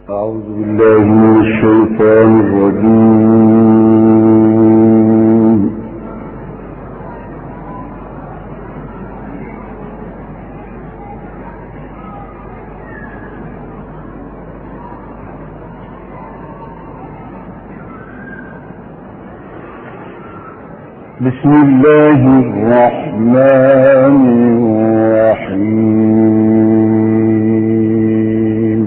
أعوذ بالله من الشيطان الرجيم. بسم الله الرحمن الرحيم.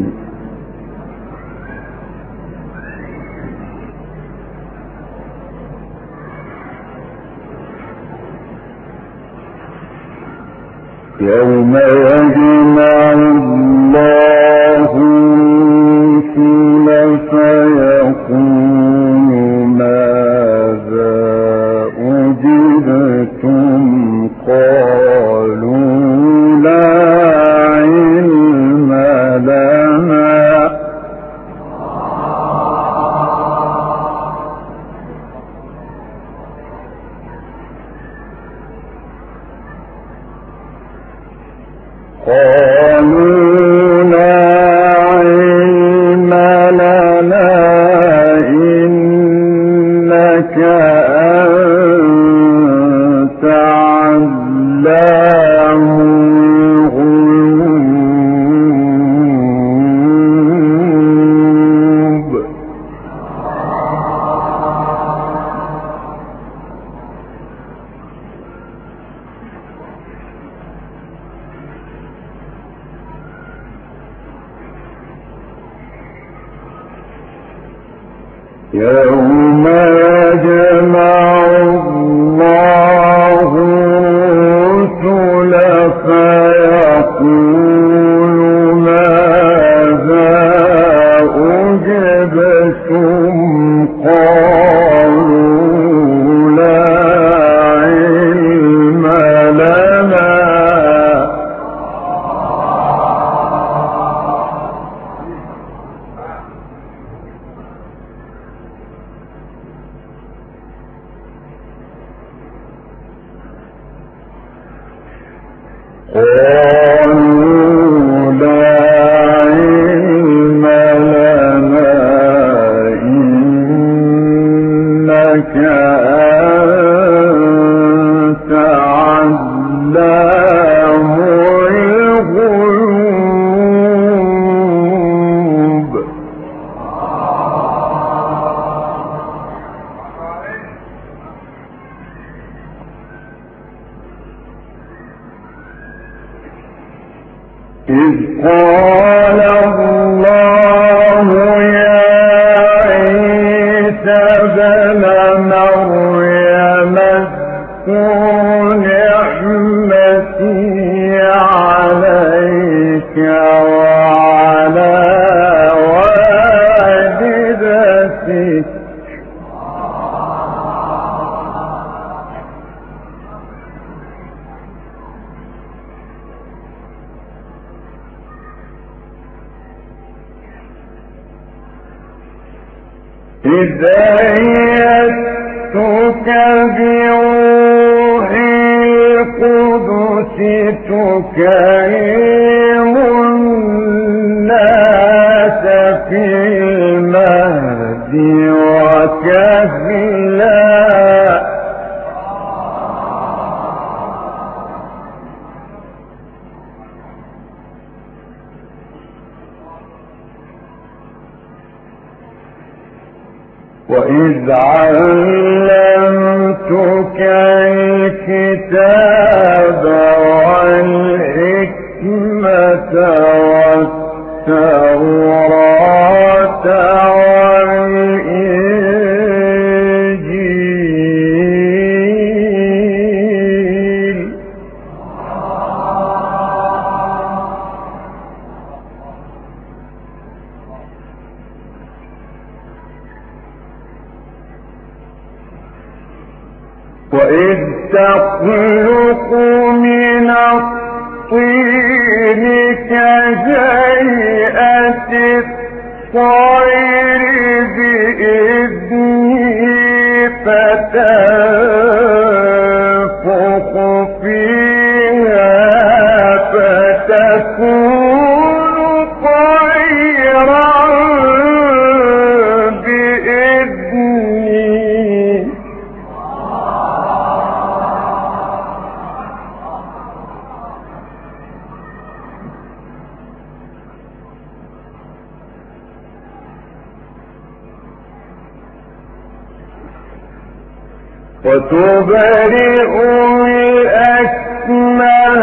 يوم يجمع الله الرسل فيقول ماذا أجبتم قالوا لا علم لنا إنك أنت علام الغيوب. يوم يجمع الله الرسل فيقول ماذا أجبتم قالوا لا علم لنا إنك أنت علام الغيوب. إذ قال الله يا عيسى ابن مريم اذكر نعمتي عليك وعلى والدتك إذ أيدتك بروح القدس تكلم الناس في المهد وكهلا وإذ علمتك الكتاب والحكمة والتوراة والإنجيل. وإذ تخلق من الطين كهيئة الطير بإذنه فتنفخ فيها فتكون طيرا وتبرئ الأكمه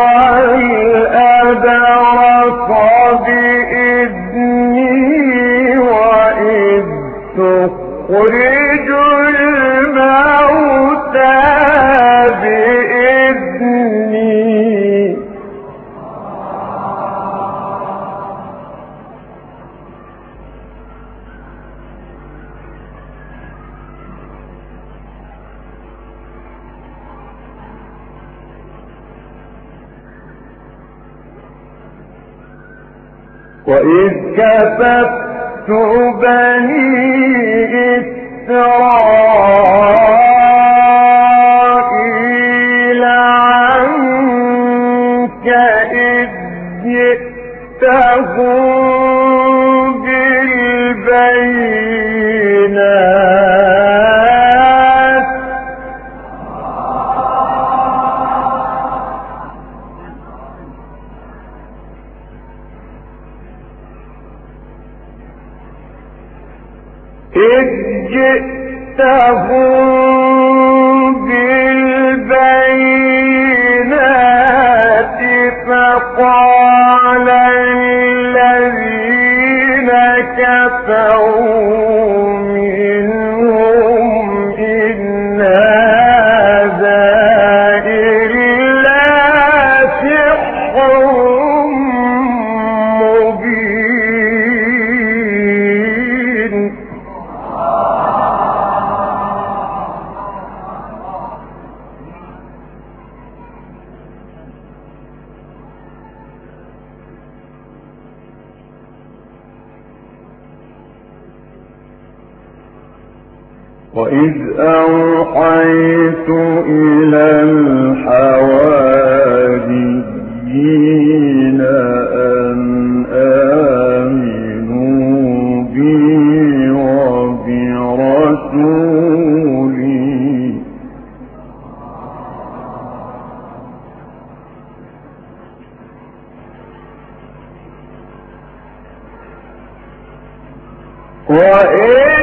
والأبرص بإذني وإذ تخرج الموتى بإذني وإذ كففت بني إسرائيل عنك إذ جئتهم بالبينات فقال الذين كفروا منهم إن هذا إلا سحر مبين وإذ أوحيت إلى الحواريين أن آمنوا بي وبرسولي وإذ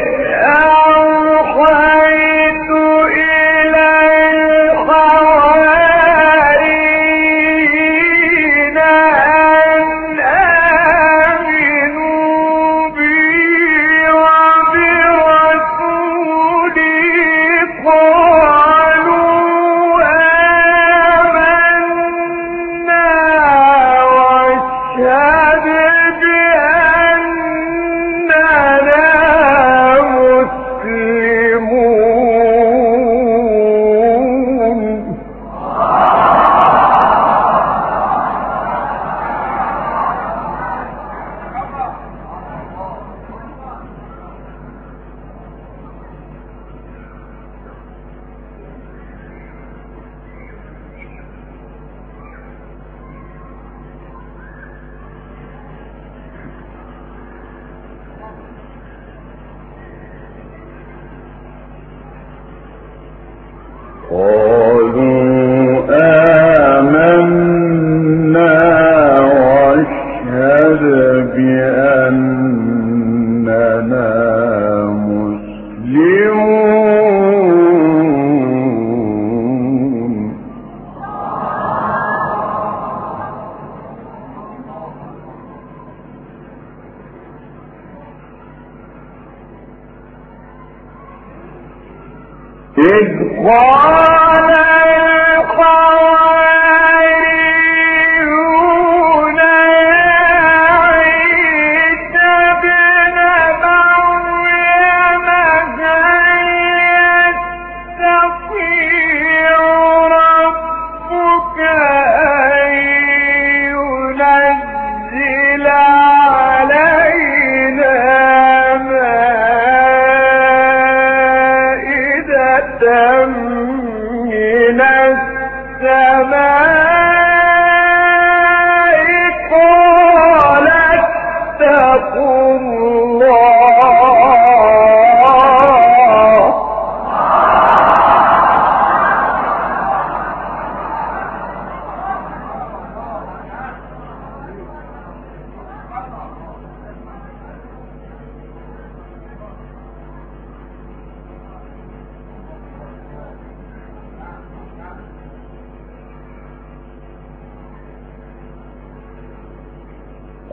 أوحيت إلى الحواريين أن آمنوا بي وبرسولي قالوا آمنا واشهد بأننا مسلمون إذ قال الحواريون من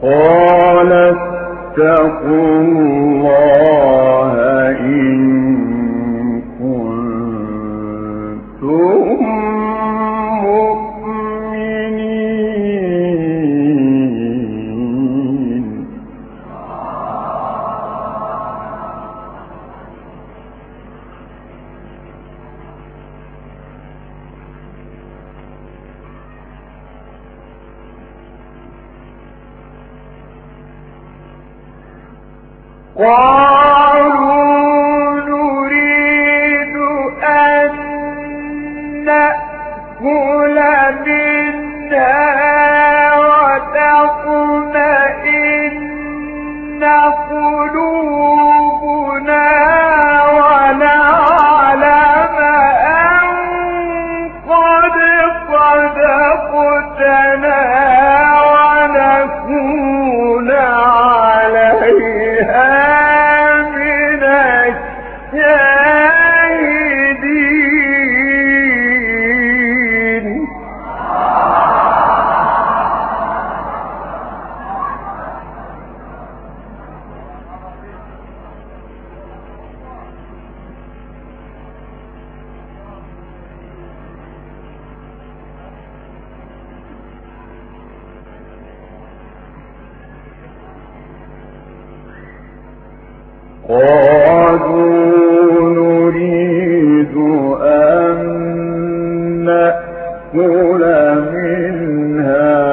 قال اتقوا الله إن كنتم مؤمنين. قالوا نريد أن نأكل منها وتطمئن قلوبنا ونعلم أن قد صدقتنا ونكون عليها من الشاهدين. قالوا نريد أن نأكل منها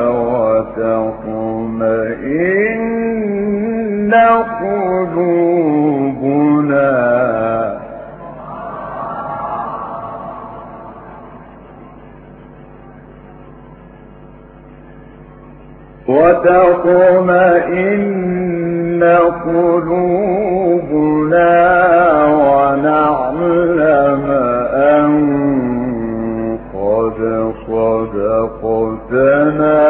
وتطمئن قلوبنا ونعلم أن قد صدقتنا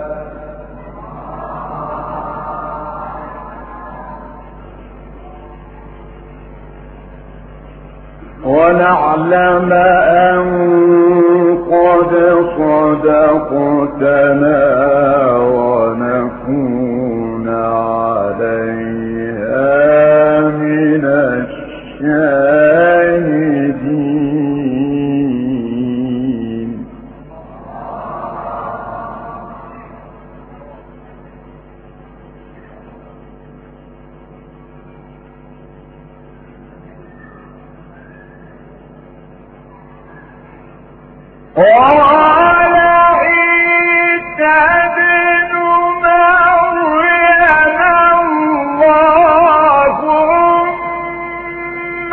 ونكون عليها من الشاهدين. قال عيسى ابن مريم اللهم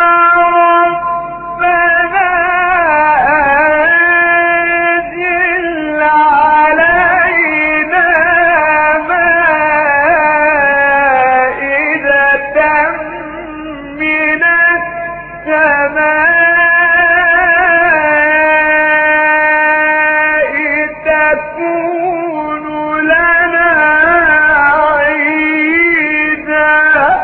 ربنا أنزل علينا مائدة من السماء تكون لنا عيدا.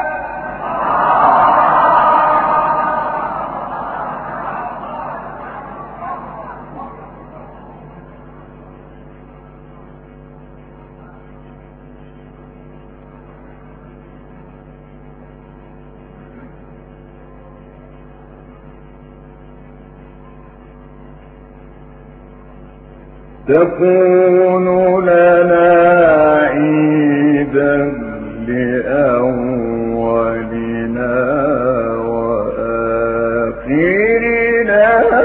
تكون لنا عيدا لأولنا وآخرنا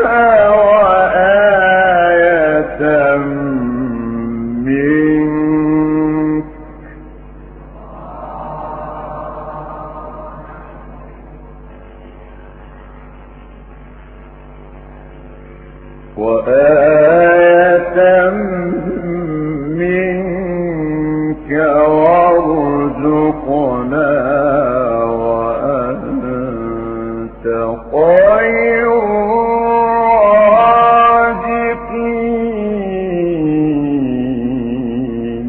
وآية منك منك وارزقنا وأنت خير الرازقين.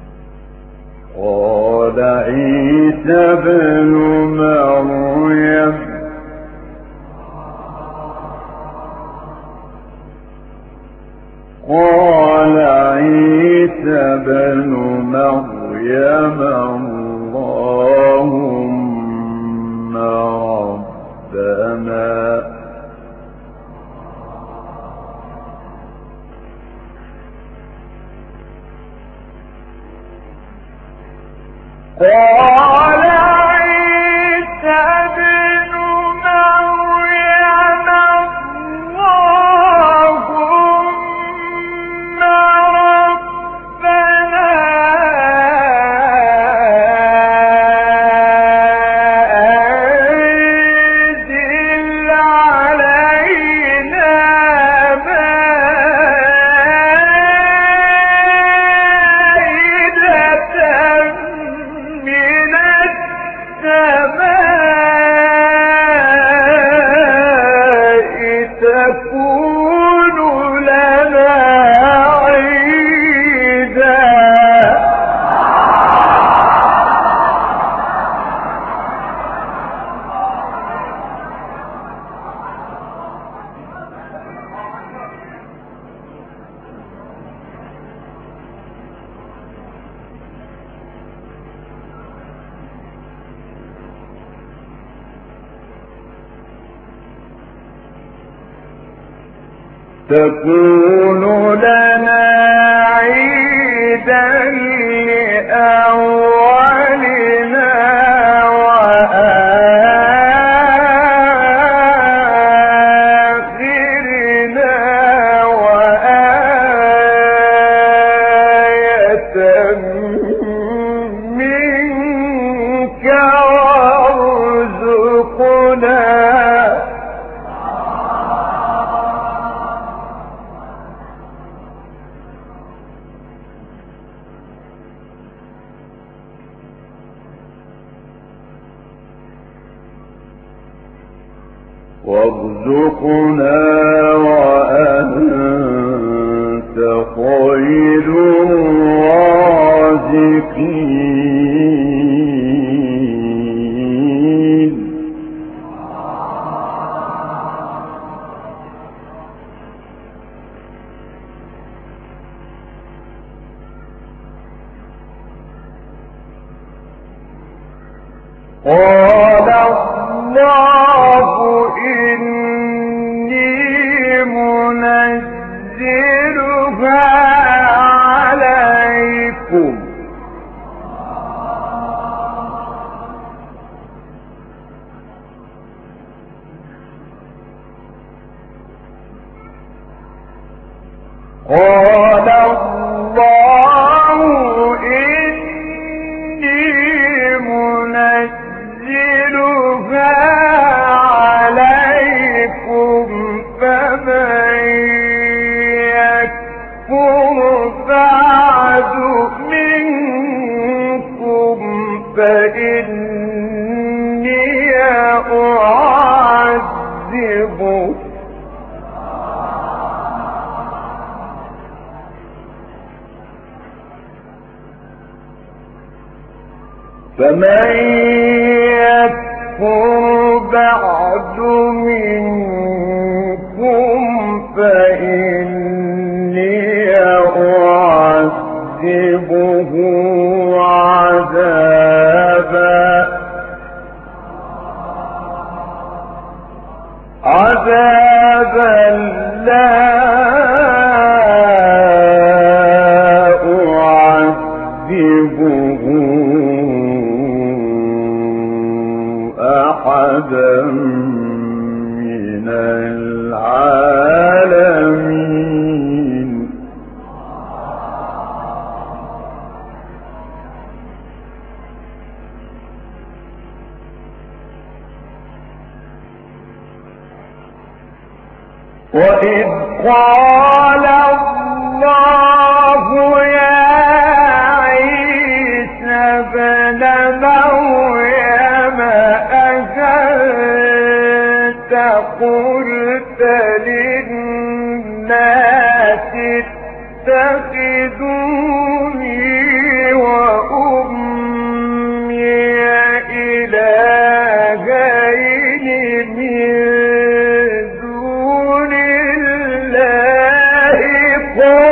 قال عيسى ابن مريم قال عيسى ابن مريم اللهم ربنا قال عيسى ابن مريم اللهم ربنا أنزل علينا تكون لنا عيدا تكون لنا عيدا لأولنا وآخرنا وآية منك وارزقنا وأنت خير الرازقين قال الله إني منزلها عليكم قال الله إني منزلها عليكم فمن يكفر بعد منكم فإني أعذبه فمن يكفر بعد منكم فإني أعذبه عذابا لا أعذبه أحدا من العالمين وإذ قال الله يا عيسى ابن مريم أأنت قلت للناس اتخذوني وأمي إلهين من دون الله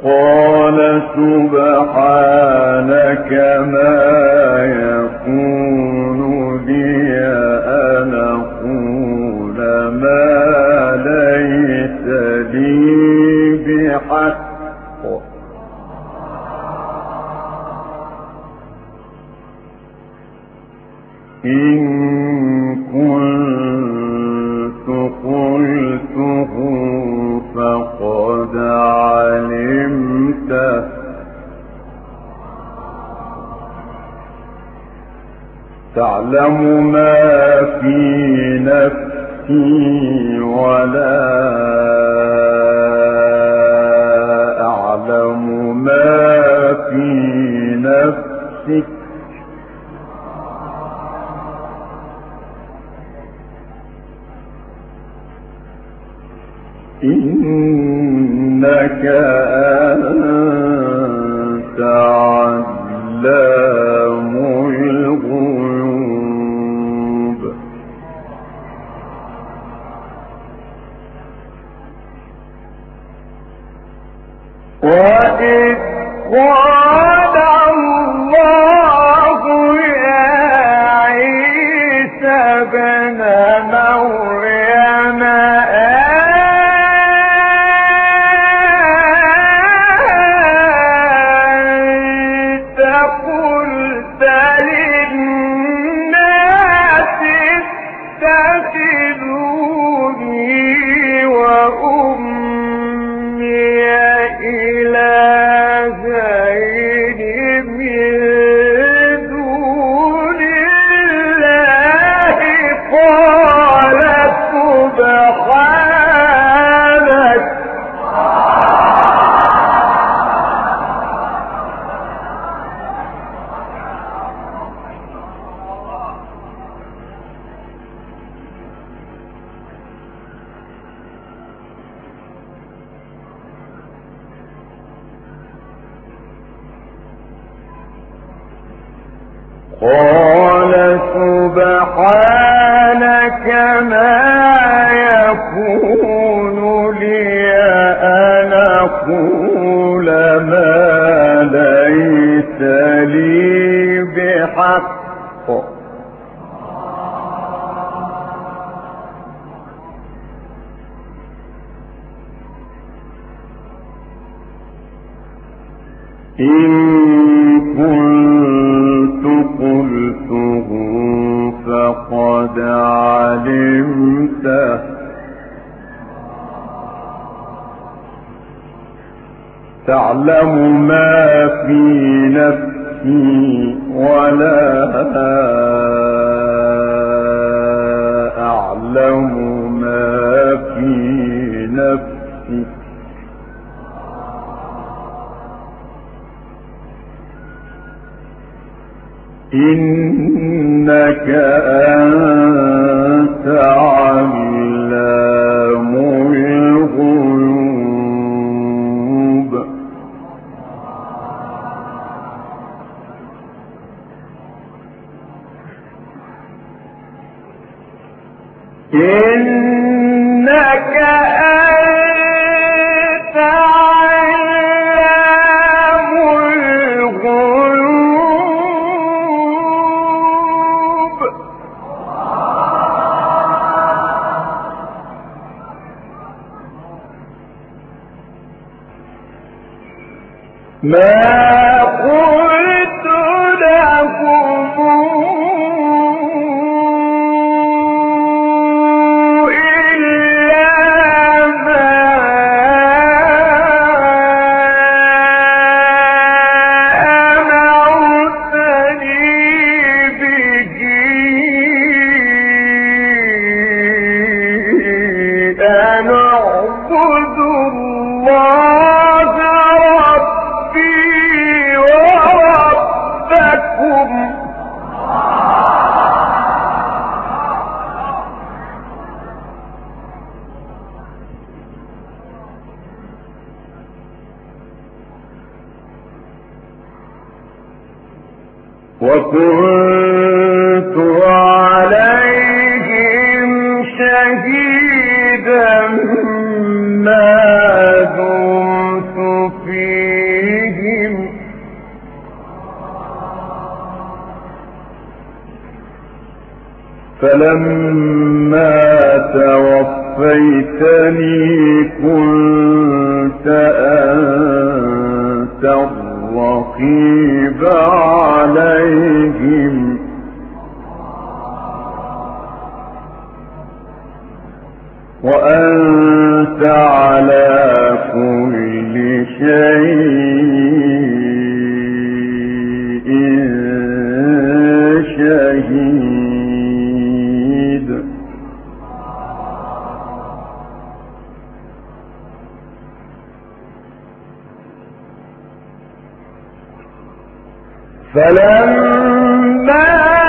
قال سبحانك ما يكون لي أن أقول ما ليس لي بحق إن كنت قلته فقد علمته تعلم ما في نفسي ولا أعلم ما في نفسك إنك أنت علام الغيوب وإذ قال الله يا عيسى ابن مريم قال سبحانك ما يكون لي أن أقول ما ليس لي بحق إن كنت قلته فقد علمته تعلم ما في نفسي ولا أعلم ما في نفسك إنك أنت علام الغيوب إنك أنت علام الغيوب ما قلت لكم وكنت عليهم شهيدا ما دمت فيهم فلما توفيتني كنت أنت الرقيب عليهم وأنت على كل شيء شهيد. فلما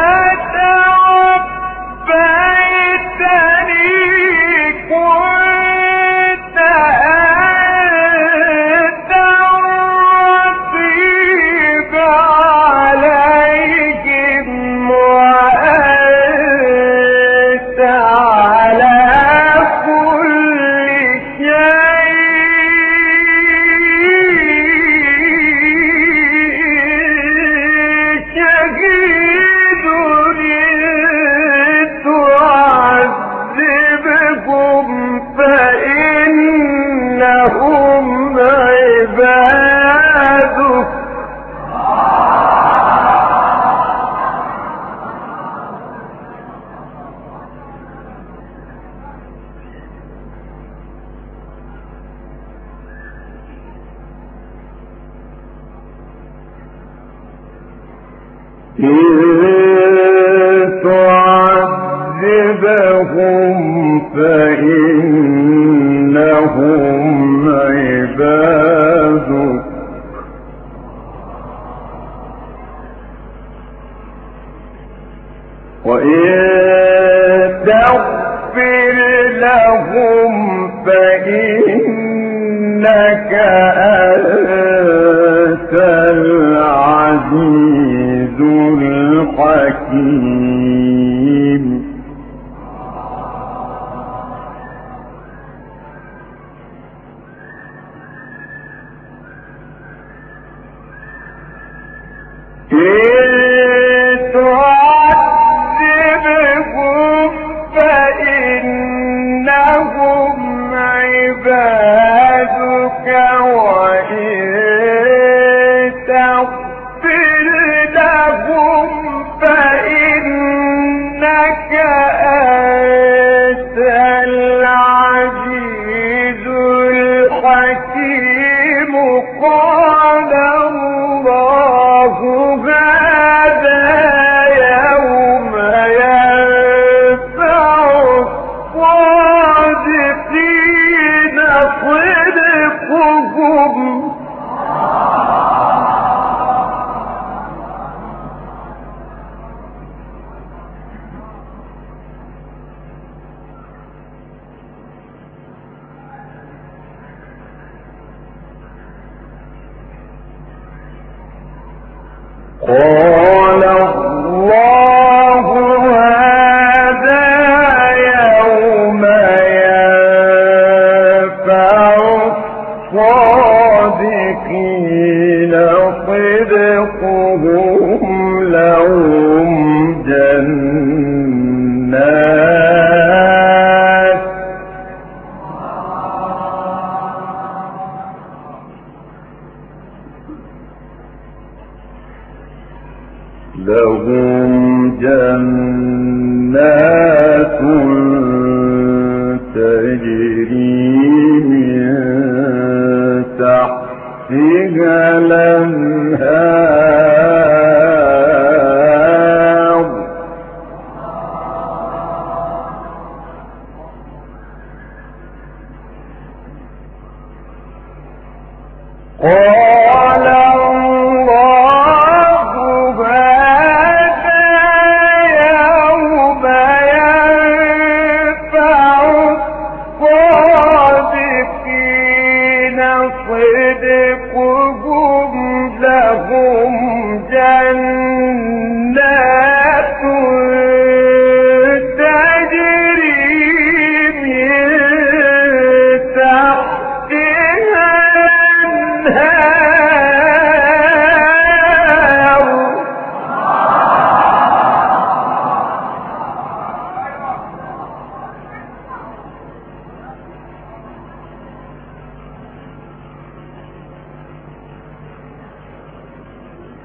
تعذبهم فإنهم عبادك وإن تغفر لهم فإنك أنت العزيز الحكيم. تعذبهم فإنهم عبادك وإن تغفر لهم فإنك أنت العزيز الحكيم. قال الله هذا يوم ينفع الصادقين صدقهم قال الله هذا يوم ينفع الصادقين صدقهم لهم جنات تجري من تحتها الأنهار قال الله هذا يوم ينفع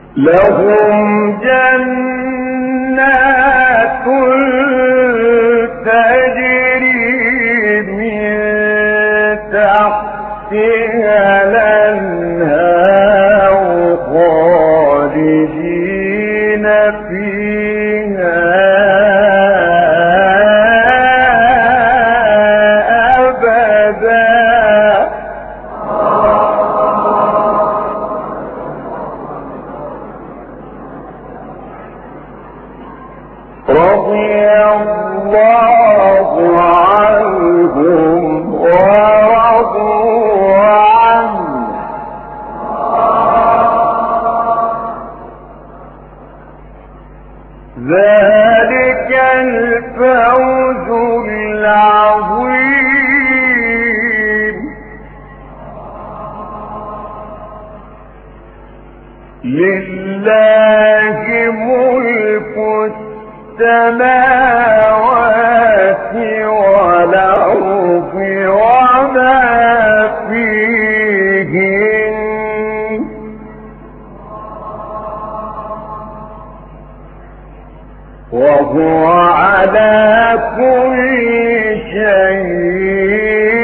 لهم جنات تجري من تحتها الأنهار خالدين فيها رضي الله عنهم ورضوا عنه ذلك الفوز العظيم لله ملك السماوات والأرض وما فيهن وهو على كل شيء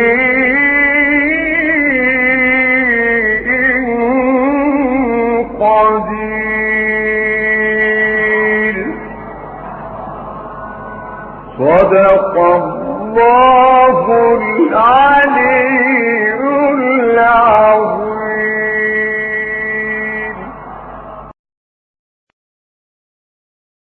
قدير صدق الله العلي